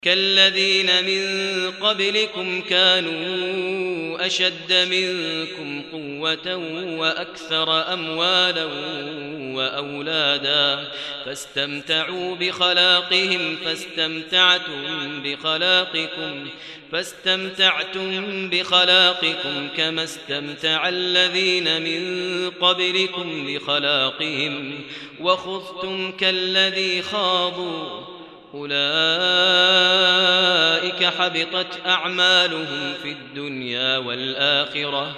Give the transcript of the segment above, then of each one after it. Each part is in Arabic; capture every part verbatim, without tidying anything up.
كالذين من قبلكم كانوا أشد منكم قوة وأكثر أموالا وأولادا فاستمتعوا بخلاقهم فاستمتعتم بخلاقكم فاستمتعتم بخلاقكم كما استمتع الذين من قبلكم بخلاقهم وخذتم كالذي خاضوا أولئك حبطت أعمالهم في الدنيا والآخرة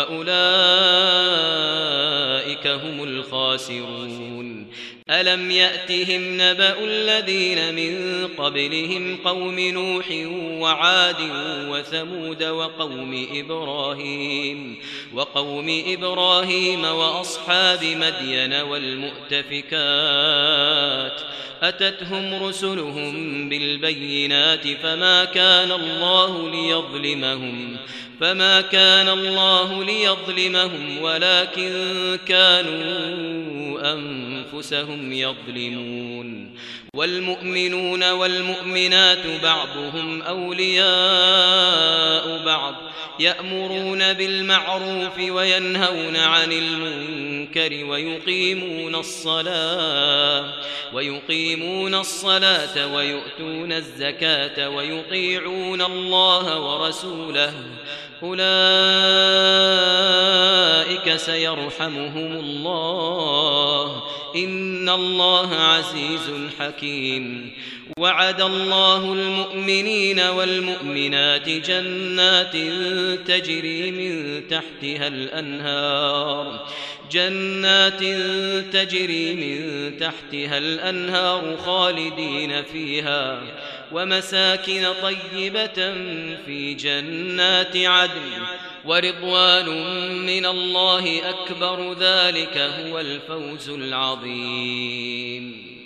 وأولئك هم الخاسرون. ألم يأتهم نبأ الذين من قبلهم قوم نوح وعاد وثمود وقوم إبراهيم وقوم إبراهيم وأصحاب مدين والمؤتفكات أتتهم رسلهم بالبينات فما كان الله ليظلمهم فما كان الله ليظلمهم ولكن كانوا أنفسهم يظلمون. والمؤمنون والمؤمنات بعضهم أولياء بعض يأمرون بالمعروف وينهون عن المنكر ويقيمون الصلاة ويقيمون الصلاة ويؤتون الزكاة ويطيعون الله ورسوله أولئك سيرحمهم الله إن الله عزيز حكيم. وعد الله المؤمنين والمؤمنات جنات تجري من تحتها الأنهار جنات تجري من تحتها الأنهار خالدين فيها ومساكن طيبة في جنات عدن ورضوان من الله أكبر ذلك هو الفوز العظيم.